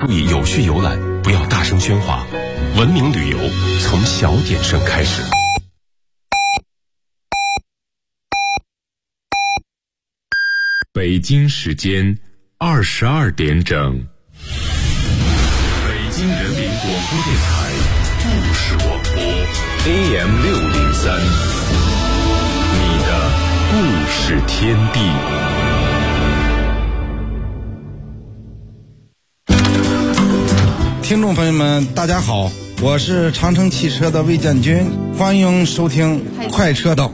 注意有序游览，不要大声喧哗。文明旅游从小点声开始。北京时间22点整。北京人民广播电台故事广播 AM603， 你的故事天地。 听众朋友们大家好，我是长城汽车的魏建军，欢迎收听快车道。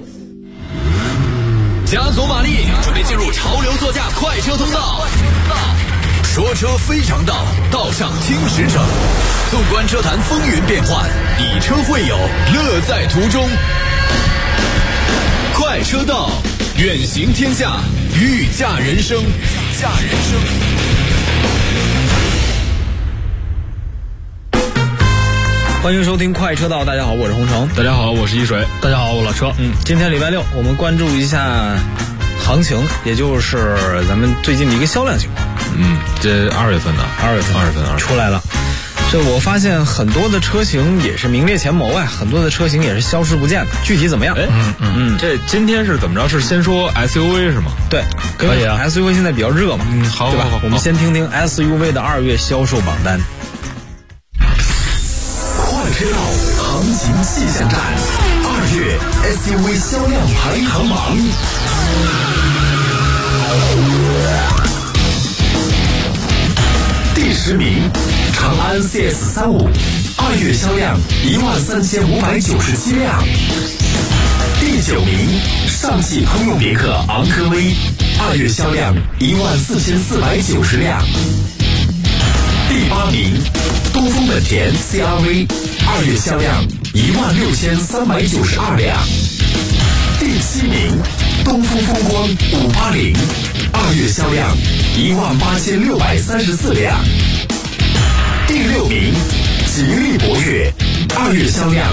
加足马力，准备进入潮流座驾快车通道。说车非常道，道上听实诚。纵观车坛风云变幻，以车会友，乐在途中。快车道，远行天下，御驾人生。御驾人生。 欢迎收听快车道，大家好，我是洪城。 大家好，我是一水。大家好，我老车。 今天礼拜六，我们关注一下行情，也就是咱们最近的一个销量情况。 这2月份的2月份出来了。这我发现很多的车型也是名列前茅啊，很多的车型也是消失不见的。具体怎么样？ 这今天是怎么着？是先说 SUV 是吗？ 对， 可以啊。 SUV 现在比较热嘛， 好， 对吧？我们先听听 SUV 的2月销售榜单。 快车道行情气象站，2月 SUV 销量排行榜。第10名，长安 CS35， 2月销量13597辆。第9名，上汽通用别克昂科威，2月销量14490辆。第8名，东风本田 CR-V， 2月销量16392辆。第7名，东风风光580， 2月销量18634辆。第6名，吉利博越，2月销量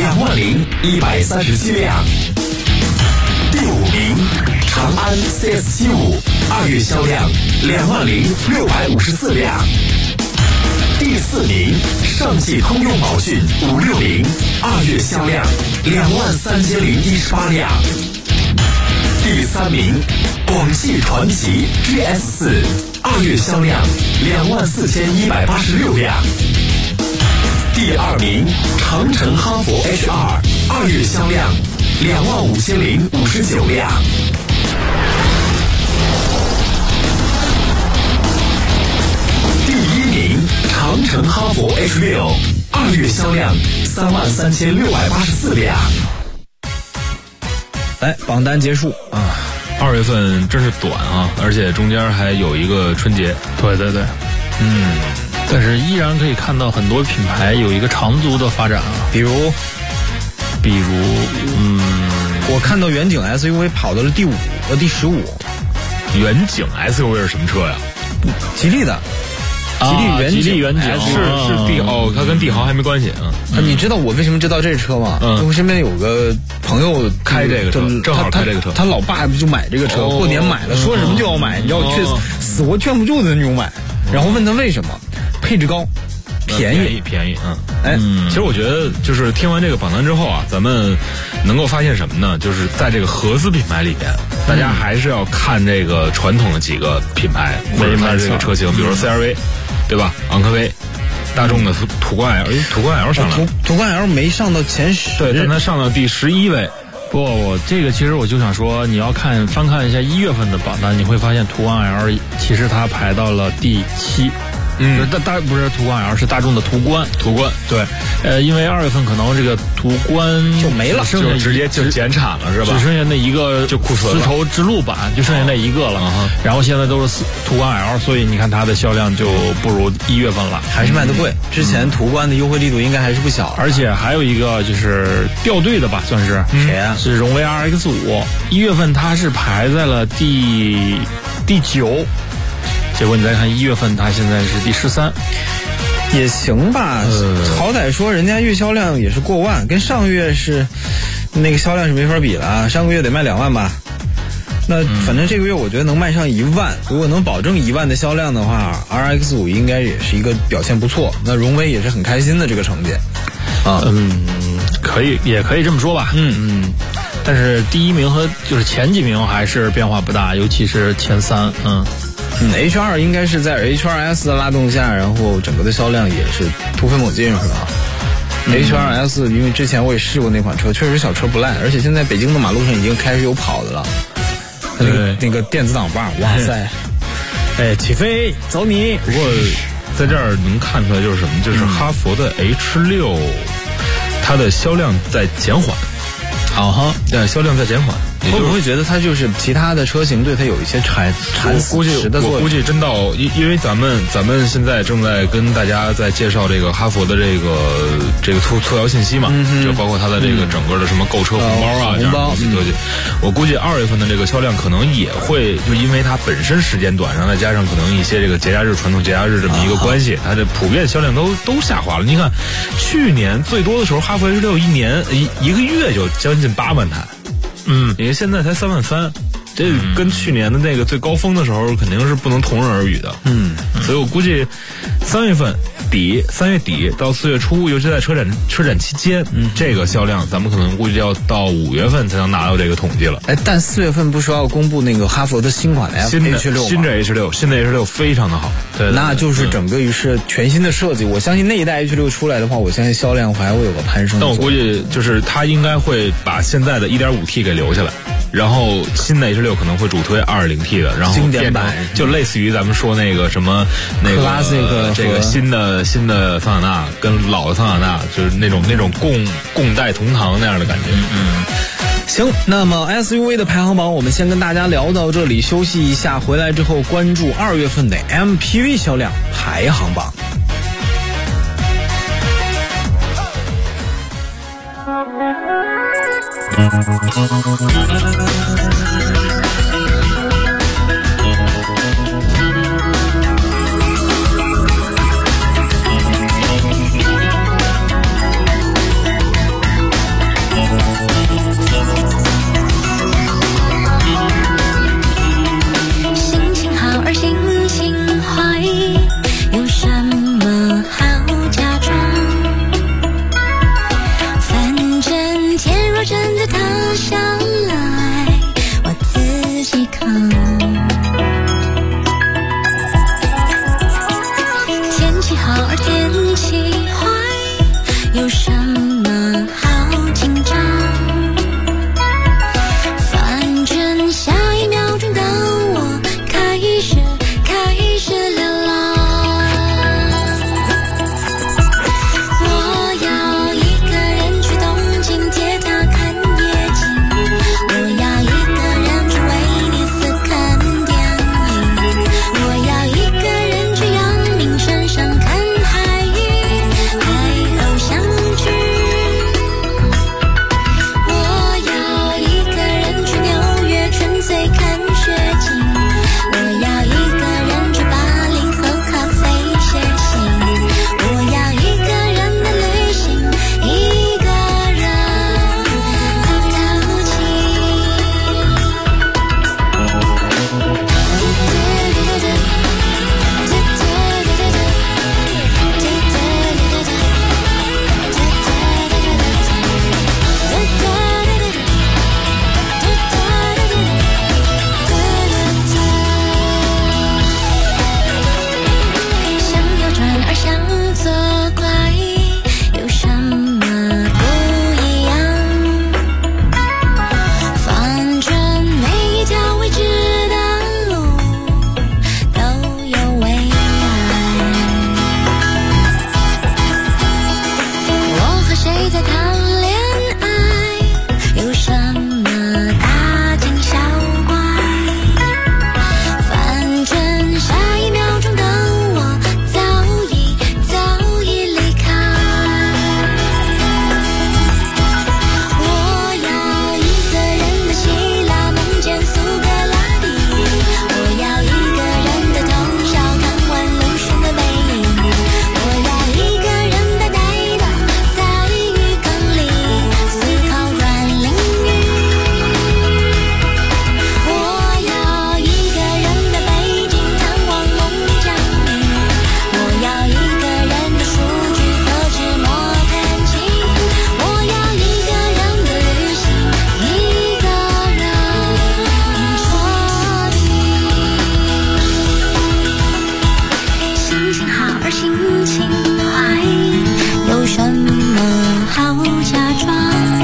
20137辆。第5名，长安 CS75， 2月销量20654辆。第4名，上汽通用宝骏560， 2月销量23018辆。第3名，广汽传祺 GS4， 2月销量24186辆。第2名，长城哈弗 H2， 2月销量25059辆。第1名，长城哈弗 H6， 2月销量33684辆。 来，榜单结束啊 ！2月份真是短啊，而且中间还有一个春节。 对，但是依然可以看到很多品牌有一个长足的发展啊， 比如，我看到远景 SUV 跑到了第5和第15。 远景 SUV 是什么车呀？ 吉利的。吉利远景是帝豪，它跟帝豪还没关系啊。 你知道我为什么知道这车吗？我身边有个朋友开这个车，正好开这个车， 他老爸就买这个车，过年买了，说什么就要买，你知道，却死活劝不住的那种买。然后问他为什么，配置高，便宜。 其实我觉得就是听完这个榜单之后啊，咱们能够发现什么呢？就是在这个合资品牌里边，大家还是要看这个传统的几个品牌，或者它这个车型，比如说 CR-V， 对吧？昂科威，大众的途观 L， 途观 L 上来了， 途观 L 没上到前10， 对，但它上到第11位。 我这个其实我就想说，你要翻看一下1月份的榜单，你会发现途观 L 其实它排到了第7。不是途观 L， 是大众的途观。对，因为2月份可能这个途观就没了， 就直接就减产了，是吧？ 只剩下那一个就库存丝绸之路版，就剩下那一个了。然后现在都是途观 L， 所以你看它的销量就不如1月份了， 还是卖得贵。之前途观的优惠力度应该还是不小， 而且还有一个就是掉队的吧，算是谁啊？ 是荣威 RX5，1月份它是排在了第9。结果你再看1月份，它现在是第13， 也行吧。好歹说人家月销量也是过万，跟上月是那个销量是没法比了啊。上个月得卖2万吧， 那反正这个月我觉得能卖上1万，如果能保证1万的销量的话 ，RX5 应该也是一个表现不错。那荣威也是很开心的这个成绩啊。 也可以这么说吧。但是第一名和就是前几名还是变化不大，尤其是前3。 H2 应该是在 H2S 的拉动下，然后整个的销量也是突飞猛进，是吧？H2S 因为之前我也试过那款车，确实小车不赖，而且现在北京的马路上已经开始有跑的了。那个电子挡把，哇塞！起飞，走你！ 不过在这儿能看出来就是什么？就是哈弗的 H6，它的销量在减缓。对，销量在减缓。 会不会觉得它就是其他的车型对它有一些缠我估计真到，因为咱们现在正在跟大家在介绍这个哈弗的这个促销信息嘛，就包括它的这个整个的什么购车红包啊这样的东西。我估计2月份的这个销量可能也会，就因为它本身时间短，然后再加上可能一些这个节假日传统节假日这么一个关系，它这普遍销量都下滑了。你看去年最多的时候，哈弗 H6一个月就将近8万台。因为现在才3万3，这跟去年的那个最高峰的时候肯定是不能同日而语的。所以我估计3月底到4月初，尤其在车展期间，这个销量咱们可能估计要到5月份才能拿到这个统计了。 但4月份不是要公布那个哈弗的新款的 H6 吗？ 新的 H6 非常的好。对， 那就是整个于是全新的设计。我相信那一代 H6 出来的话，我相信销量还会有个攀升。 但我估计就是它应该会把现在的 1.5T 给留下来。然后新的 H6 可能会主推 2.0T 的，然后经典版就类似于咱们说那个什么那个 Classic 这个新的桑塔纳跟老的桑塔纳，就是那种共戴同堂那样的感觉。 行，那么 SUV 的排行榜我们先跟大家聊到这里，休息一下，回来之后关注2月份的 MPV 销量排行榜。 心情好而心情坏，有什么好假装？反正天若真的塌下来，我自己扛。天气好而天气坏，有什么好紧张？反正下一秒钟的我开始流浪。我要一个人去东京铁塔看夜景，我要一个人去威尼斯看电影，我要一个人去阳明山上看海芋，还偶像剧。 心情坏，有什么好假装？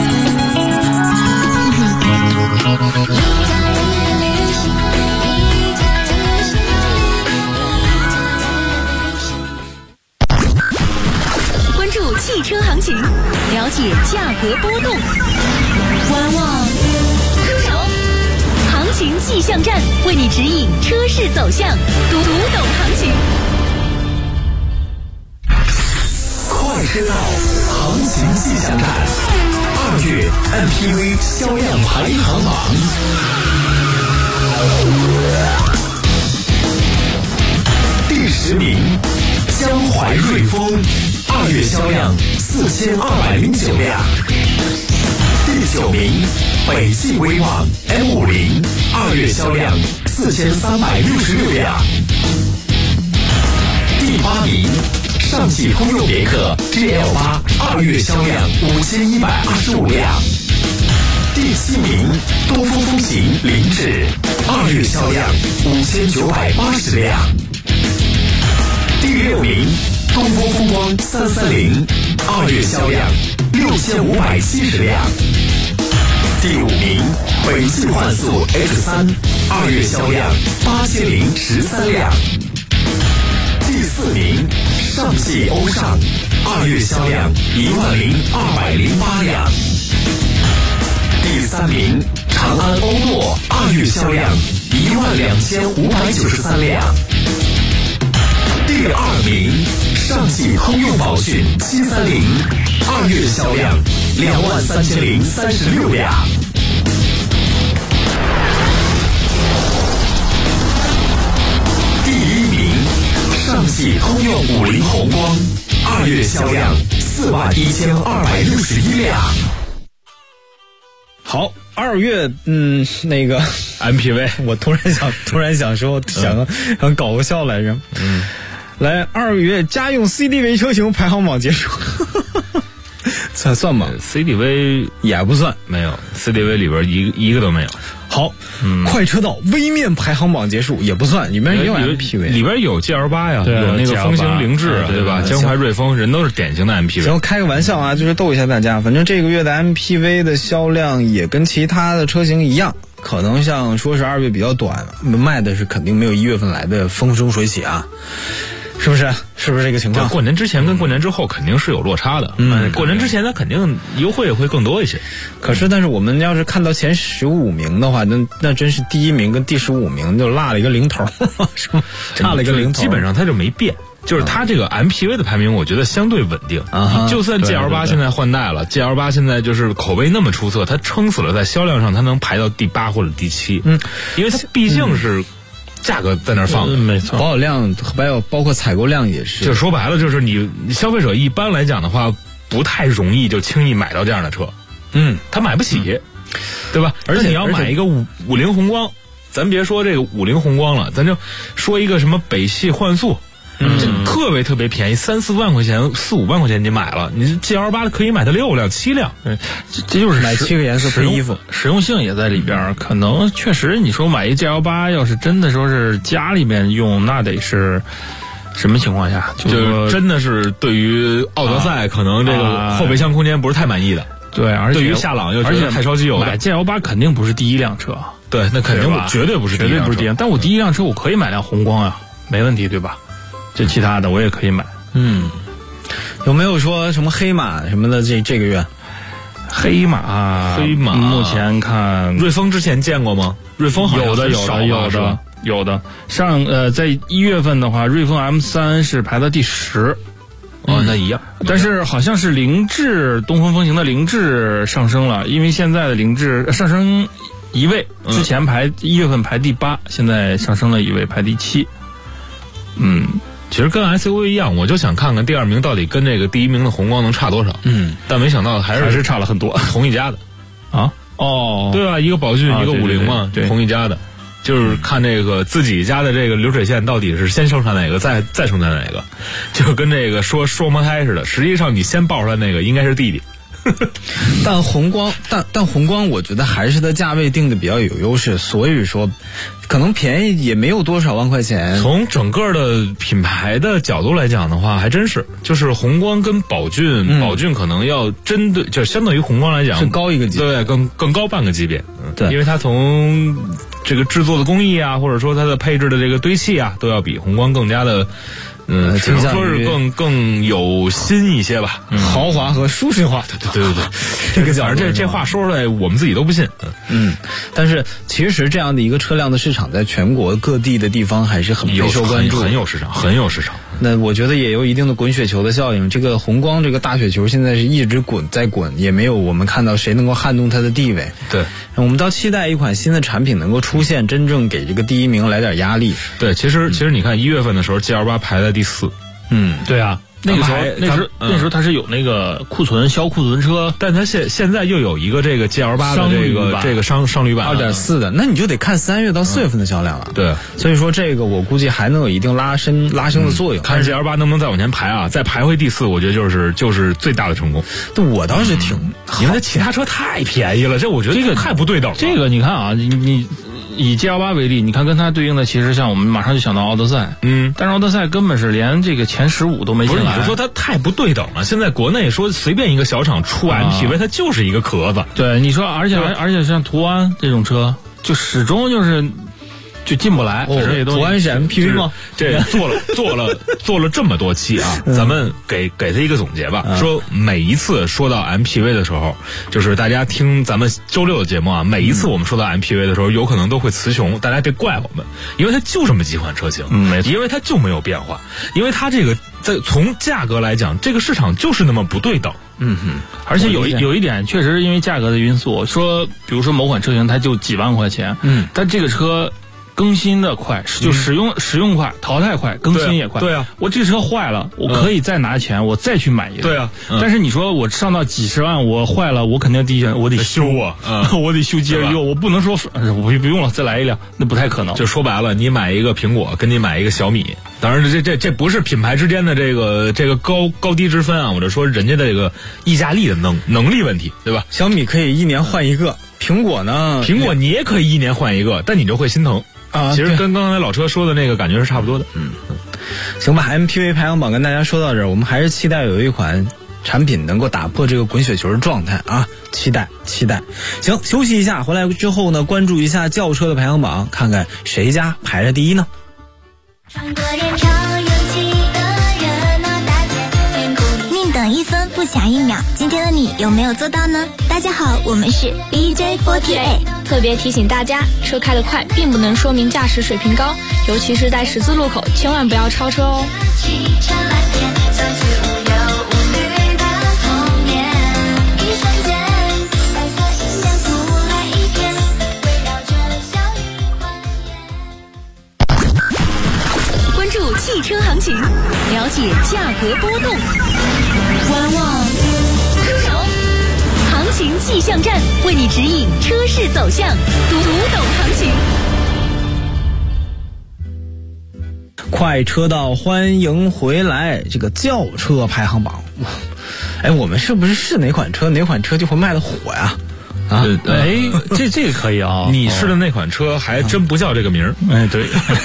关注汽车行情，了解价格波动，观望出手，行情气象站为你指引车市走向，读懂行情。 快车道行情气象站，2月 MPV 销量排行榜。第10名，江淮瑞风，2月销量4209辆。第9名，北汽威旺 M50，2月销量4366辆。第8名，上汽通用别克 GL8，2月销量5125辆。第7名，东风风行凌志，2月销量5980辆。第6名，东风风光330，2月销量6570辆。第5名，北汽幻速 X3，2月销量8013辆。第4名，上汽欧尚，2月销量10208辆。第3名，长安欧诺，2月销量12593辆。第2名，上汽通用宝骏730，2月销量23036辆。第1名，上汽通用50宏光，2月销量41261辆。 好，2月，那个 MPV， 我突然想说，想搞个笑来着。来，2月家用 CDV 车型排行榜结束，算吗 ？CDV 也不算， 没有 ，CDV 里边一个都没有。 好，快车道微面排行榜结束也不算，里面也有 MPV， 里边有 GL8 呀， 有那个风行凌志，对吧？江淮瑞风，人都是典型的 MPV。 行，开个玩笑啊，就是逗一下大家。反正这个月的 MPV 的销量也跟其他的车型一样，可能像说是2月比较短，卖的是肯定没有1月份来的风生水起啊。是不是这个情况？ 过年之前跟过年之后肯定是有落差的。过年之前它肯定优惠也会更多一些。 但是我们要是看到前15名的话，那真是第1名跟第15名就落了一个零头，是吗？差了一个零头， 基本上它就没变。就是它这个 MPV 的排名，我觉得相对稳定。就算 GL8 现在换代了，GL8 现在就是口碑那么出色，它撑死了在销量上，它能排到第8或者第7。因为它毕竟是。价格在那儿放， 没错， 保有量包括采购量也是。 就说白了，就是你消费者一般来讲的话，不太容易就轻易买到这样的车。他买不起，对吧？而且你要买一个50宏光，咱别说这个50宏光了，咱就说一个什么北汽幻速。这特别特别便宜，3、4万块钱，4、5万块钱你买了，你 GL8 可以买到6辆、7辆， 这就是买7个颜色配衣服， 实用性也在里边。可能确实，你说买一 GL8，要是真的说是家里面用，那得是什么情况下？ 就真的是对于奥德赛可能这个后备箱空间不是太满意的。 对，而且对于夏朗又觉得太烧机油的。 买 GL8 肯定不是第1辆车， 对，那肯定绝对不是第1辆车。 但我第1辆车我可以买辆宏光啊，没问题，对吧？就其他的我也可以买。 有没有说什么黑马什么的？这个月， 黑马，目前看瑞风之前见过吗？瑞风好像有的。在1月份的话，瑞风 M3是排到第10。 那一样。 但是好像是凌志，东风风行的凌志上升了，因为现在的凌志上升1位，之前1月份排第8，现在上升了1位，排第7。 其实跟 SUV 一样，我就想看看第2名到底跟这个第1名的宏光能差多少。但没想到还是差了很多， 同一家的啊。 对吧？一个宝骏，一个50嘛， 对， 同一家的。就是看这个自己家的这个流水线到底是先生产哪个，再生产哪个，就跟这个说双胞胎似的。实际上你先抱出来那个应该是弟弟。 但宏光，我觉得还是它价位定的比较有优势，所以说可能便宜也没有多少万块钱。 从整个的品牌的角度来讲的话，还真是，就是宏光跟宝骏，宝骏可能要针对，就相对于宏光来讲是高一个级别， 对，更高半个级别。 对， 因为它从这个制作的工艺啊，或者说它的配置的这个堆砌啊，都要比宏光更加的。只能说是更有新一些吧， 豪华和舒适化。 对，这个角度，这话说出来，我们自己都不信。 但是其实这样的一个车辆的市场，在全国各地的地方还是很备受关注， 很有市场。 那我觉得也有一定的滚雪球的效应。这个宏光这个大雪球现在是一直滚在滚，也没有我们看到谁能够撼动它的地位。 对， 我们倒期待一款新的产品能够出现，真正给这个第一名来点压力。 对，其实你看1月份的时候 GL8 排在第4。 对啊。那个时候它是有那个销库存车， 但它现在又有一个这个 GL8 的这个商旅版 2.4的，那你就得看3月到4月份的销量了。 对， 所以说这个我估计还能有一定拉升的作用。 看 GL8 能不能再往前排啊？再排回第4，我觉得就是最大的成功。 对，我倒是挺， 因为其他车太便宜了，这我觉得这个太不对等了。 这个你看啊，你以 GL8 为例，你看跟它对应的，其实像我们马上就想到奥德赛，但是奥德赛根本是连这个前15都没进来。 不是，你就说它太不对等了。现在国内说随便一个小厂出 MPV，它就是一个壳子。 对，你说，而且像途安这种车，就始终就进不来。 途安是 MPV 吗？ 这做了这么多期啊，咱们给他一个总结吧。说每一次说到 MPV 的时候，就是大家听咱们周6的节目啊，每一次我们说到 MPV 的时候，有可能都会词穷，大家别怪我们，因为它就这么几款车型， 没错， 因为它就没有变化，因为它这个从价格来讲，这个市场就是那么不对等。 而且有一点确实因为价格的因素，说比如说某款车型它就几万块钱，但这个车更新的快，就使用快，淘汰快，更新也快。 对啊， 我这个车坏了，我可以再拿钱，我再去买一个。 对啊， 但是你说我上到几十万，我坏了，我肯定第一选我得修啊， 我得修接着用，我不能说我不用了再来一辆，那不太可能。 就说白了，你买一个苹果，跟你买一个小米，当然这不是品牌之间的这个高低之分啊，我就说人家的这个议价力的能力问题，对吧？ 小米可以1年换一个，苹果呢？ 苹果你也可以1年换一个，但你就会心疼。其实跟刚才老车说的那个感觉是差不多的。 行吧 ，MPV 排行榜跟大家说到这儿，我们还是期待有一款产品能够打破这个滚雪球的状态啊！期待。行，休息一下，回来之后呢，关注一下轿车的排行榜，看看谁家排在第一呢？ 宁等1分不抢1秒，今天的你有没有做到呢？大家好，我们是 BJ48， 特别提醒大家，车开得快并不能说明驾驶水平高，尤其是在十字路口，千万不要超车哦。 关注汽车行情，了解价格波动，观望出手，行情气象站为你指引车市走向，读懂行情。 快车道，欢迎回来！这个轿车排行榜，我们是不是哪款车就会卖的火呀？ 这个可以啊！ 你试的那款车还真不叫这个名儿。 对。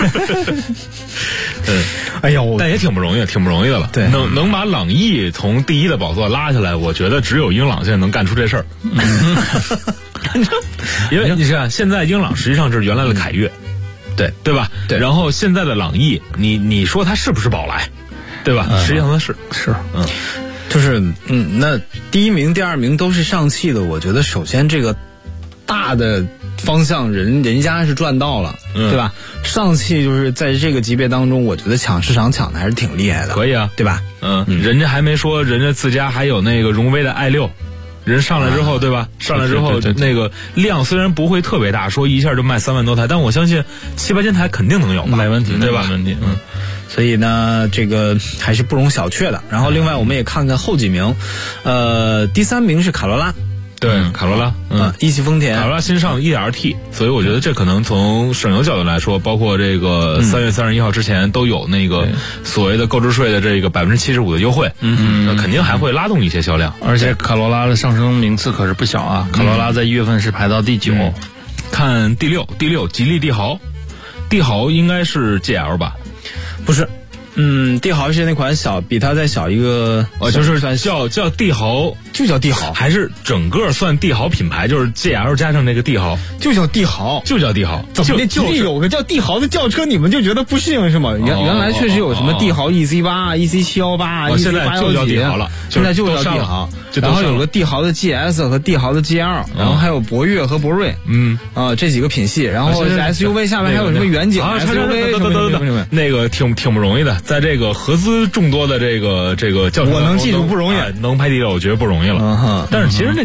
哎呦， 但也挺不容易的了。 对， 能把朗逸从第一的宝座拉下来，我觉得只有英朗现在能干出这事儿。因为你看，现在英朗实际上是原来的凯越，对吧？对。然后现在的朗逸，你说它是不是宝来？对吧？实际上它是。 就是那第一名、第二名都是上汽的，我觉得首先这个大的方向人家是赚到了，对吧？上汽就是在这个级别当中，我觉得抢市场抢的还是挺厉害的， 可以啊， 对吧？ 人家还没说，人家自家还有那个荣威的 i6，人上来之后，对吧？上来之后那个量虽然不会特别大，说一下就卖3万多台，但我相信7、8千台肯定能有吧， 没问题， 对吧？ 没问题， 所以呢，这个还是不容小觑的。然后另外我们也看看后几名，第3名是卡罗拉。 对，卡罗拉， 一汽丰田卡罗拉新上 1.2T， 所以我觉得这可能从省油角度来说，包括这个3月31号之前都有那个所谓的购置税的这个75%的优惠，那肯定还会拉动一些销量。 而且卡罗拉的上升名次可是不小啊，卡罗拉在1月份是排到第9。 看第六，吉利帝豪，帝豪应该是 GL 吧？ 不是。帝豪是那款小，比它再小一个， 就是叫帝豪， 就叫帝豪， 还是整个算帝豪品牌，就是 GL 加上那个帝豪， 就叫帝豪， 就叫帝豪。 怎么吉利有个叫帝豪的轿车，你们就觉得不适应是吗？原来确实有什么帝豪 EC8、EC718、 现在就叫帝豪了， 现在就叫帝豪。然后有个帝豪的 GS 和帝豪的 GL， 然后还有博越和博瑞，这几个品系。然后 SUV 下面还有什么远景 SUV 什么， 那个挺不容易的。在这个合资众多的这个轿车， 我能记住不容易， 能排第六，我觉得不容易了。但是其实那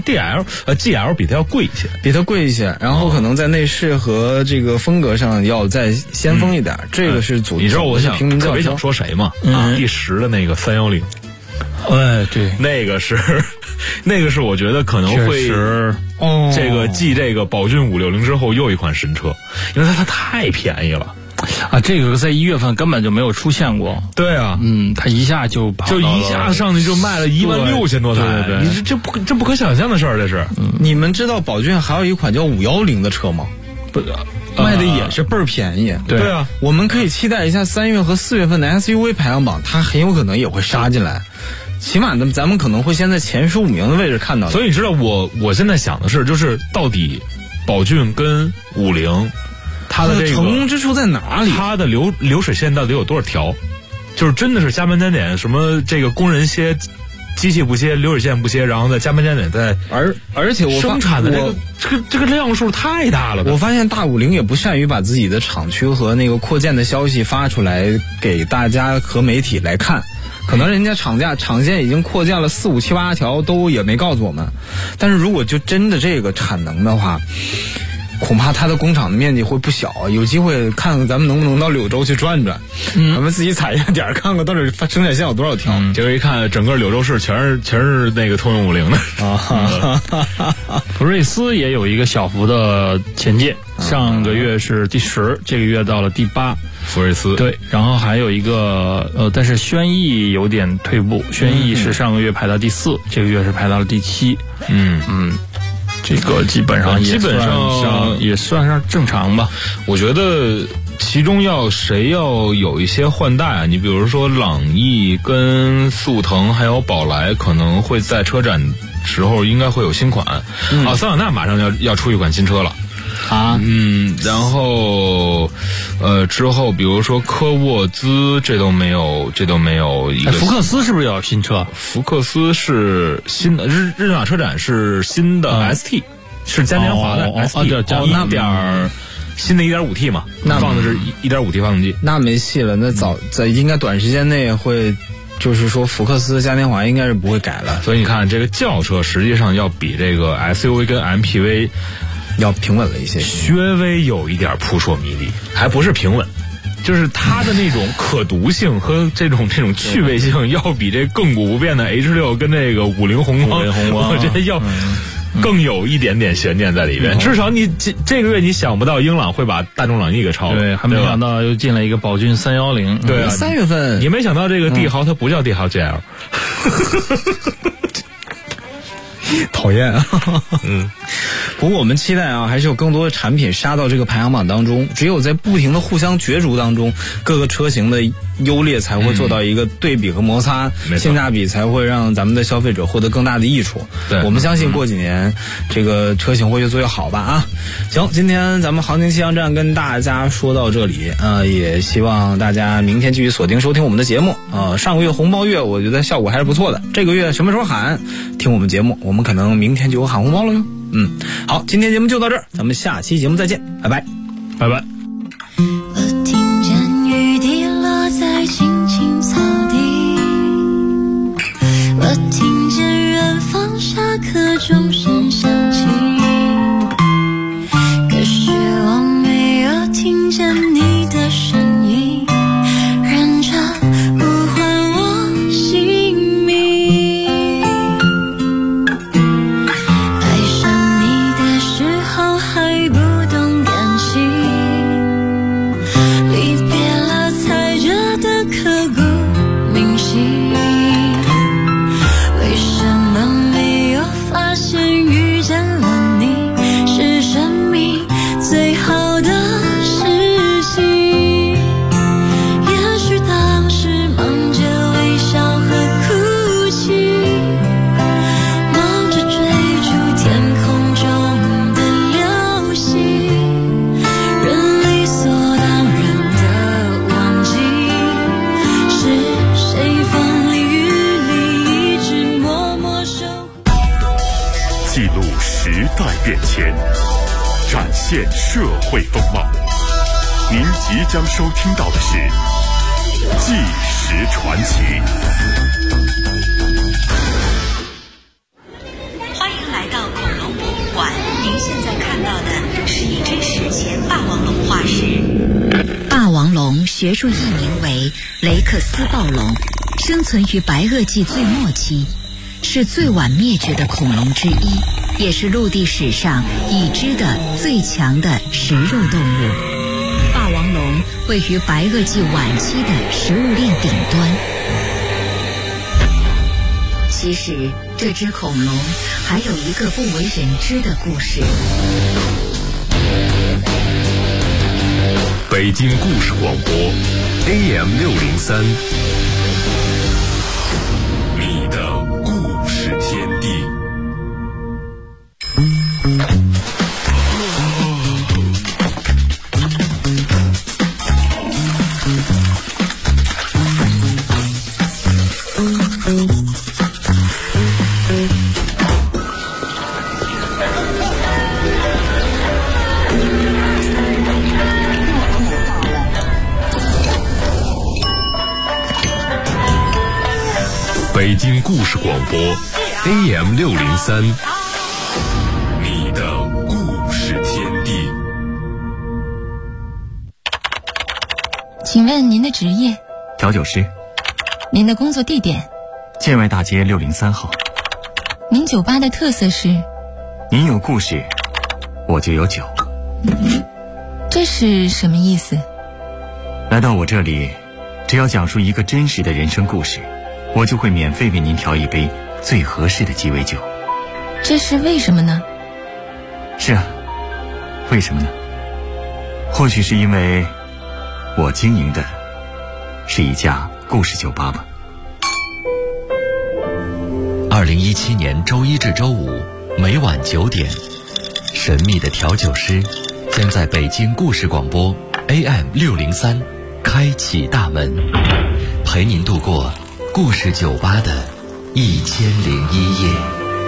GL 比它要贵一些， 然后可能在内饰和这个风格上要再先锋一点。这个是你知道我特别想说谁吗？第10的那个310。 对， 那个是我觉得可能会这个继这个宝骏560之后又一款神车，因为它太便宜了。 这个在1月份根本就没有出现过。 对啊， 它一下就一下上去就卖了16000多台， 对， 你这不可想象的事儿，这是。 你们知道宝骏还有一款叫510的车吗？不，卖的也是倍儿便宜。 对啊， 我们可以期待一下3月和4月份的 SUV 排行榜，它很有可能也会杀进来。起码咱们可能会先在前15名的位置看到。 所以你知道我现在想的是，就是到底宝骏跟50。它的这个成功之处在哪里？ 它的流水线到底有多少条？就是真的是加班加点，什么这个工人歇，机器不歇，流水线不歇，然后再加班加点在而且我生产的这个量数太大了。 我发现大50也不善于把自己的厂区和那个扩建的消息发出来给大家和媒体来看。可能人家厂线已经扩建了4、5、7、8条，都也没告诉我们。但是如果就真的这个产能的话，恐怕它的工厂的面积会不小，有机会看看咱们能不能到柳州去转转，咱们自己踩一下点，看看到底生产线有多少条。 结果一看，整个柳州市全是那个通用50的。 福睿斯也有一个小幅的前进，上个月是第10，这个月到了第8。 福睿斯对，然后还有一个但是轩逸有点退步，轩逸是上个月排到第4，这个月是排到了第7。这个基本上也算上正常吧。 我觉得其中谁要有一些换代啊，你比如说朗逸跟速腾还有宝来可能会在车展时候应该会有新款。桑塔纳马上要出一款新车了。然后之后比如说科沃兹这都没有一个。 福克斯是不是有新车？ 福克斯是新的，日内瓦车展是新的 ST，是嘉年华的 ST，新的 1.5T 嘛，放的是1.5T 发动机。 那没戏了，那在应该短时间内会。就是说，福克斯嘉年华应该是不会改了。 所以你看，这个轿车实际上要比这个 SUV 跟 MPV 要平稳了一些， 略微有一点扑朔迷离，还不是平稳，就是它的那种可读性和这种趣味性，要比这亘古不变的 H6跟那个50宏光，我觉得要更有一点点悬念在里边。至少你这个月你想不到英朗会把大众朗逸给超了， 对，还没想到又进了一个宝骏310。 对啊 ，3月份你没想到这个帝豪它不叫帝豪 GL。 讨厌啊！不过我们期待啊，还是有更多的产品杀到这个排行榜当中。只有在不停的互相角逐当中，各个车型的优劣才会做到一个对比和摩擦，性价比才会让咱们的消费者获得更大的益处。 对， 我们相信过几年这个车型会越做越好吧啊！行，今天咱们行情气象站跟大家说到这里，也希望大家明天继续锁定收听我们的节目。上个月红包月，我觉得效果还是不错的。这个月什么时候喊听我们节目，我们可能明天就有喊红包了哟。好，今天节目就到这儿，咱们下期节目再见，拜拜， 拜拜。 我听见雨滴落在青青草地，我听见远方下课钟声响起，可是我没有听见你的声音，认真呼唤我姓名。爱代变迁，展现社会风貌。您即将收听到的是《纪实传奇》。 欢迎来到恐龙博物馆，您现在看到的是一只史前霸王龙化石。霸王龙学术译名为雷克斯暴龙，生存于白垩纪最末期，是最晚灭绝的恐龙之一，也是陆地史上已知的最强的食肉动物。霸王龙位于白垩纪晚期的食物链顶端。其实，这只恐龙还有一个不为人知的故事。 北京故事广播 AM603，你的故事天地。北京故事广播 AM603，你的故事天地。 请问您的职业？ 调酒师。 您的工作地点？ 建外大街603号。 您酒吧的特色是？ 您有故事，我就有酒。 这是什么意思？ 来到我这里，只要讲述一个真实的人生故事，我就会免费为您调一杯最合适的鸡尾酒。 这是为什么呢？ 是啊，为什么呢？或许是因为我经营的是一家故事酒吧吧。 2017年周一至周五每晚9点，神秘的调酒师将在北京故事广播 AM603开启大门，陪您度过故事酒吧的1001夜。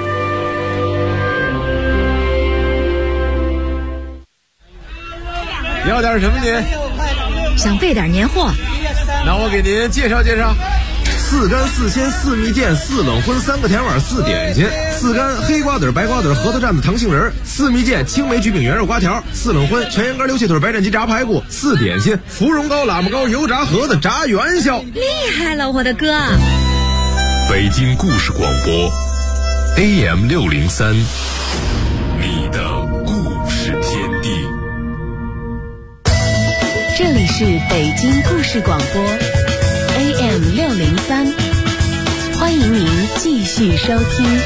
要点什么您？ 想备点年货。 那我给您介绍介绍：4干4鲜4蜜饯4冷荤3个甜碗4点心，4干黑瓜子白瓜子核桃蘸子糖杏仁，4蜜饯青梅焗饼圆肉瓜条，4冷荤全羊肝溜蟹腿白斩鸡炸排骨，4点心芙蓉糕喇嘛糕油炸盒子炸元宵。 厉害了，我的哥！ 北京故事广播 AM603，你的故事天地。 这里是北京故事广播 AM603，欢迎您继续收听。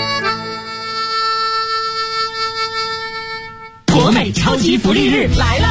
国美超级福利日来了！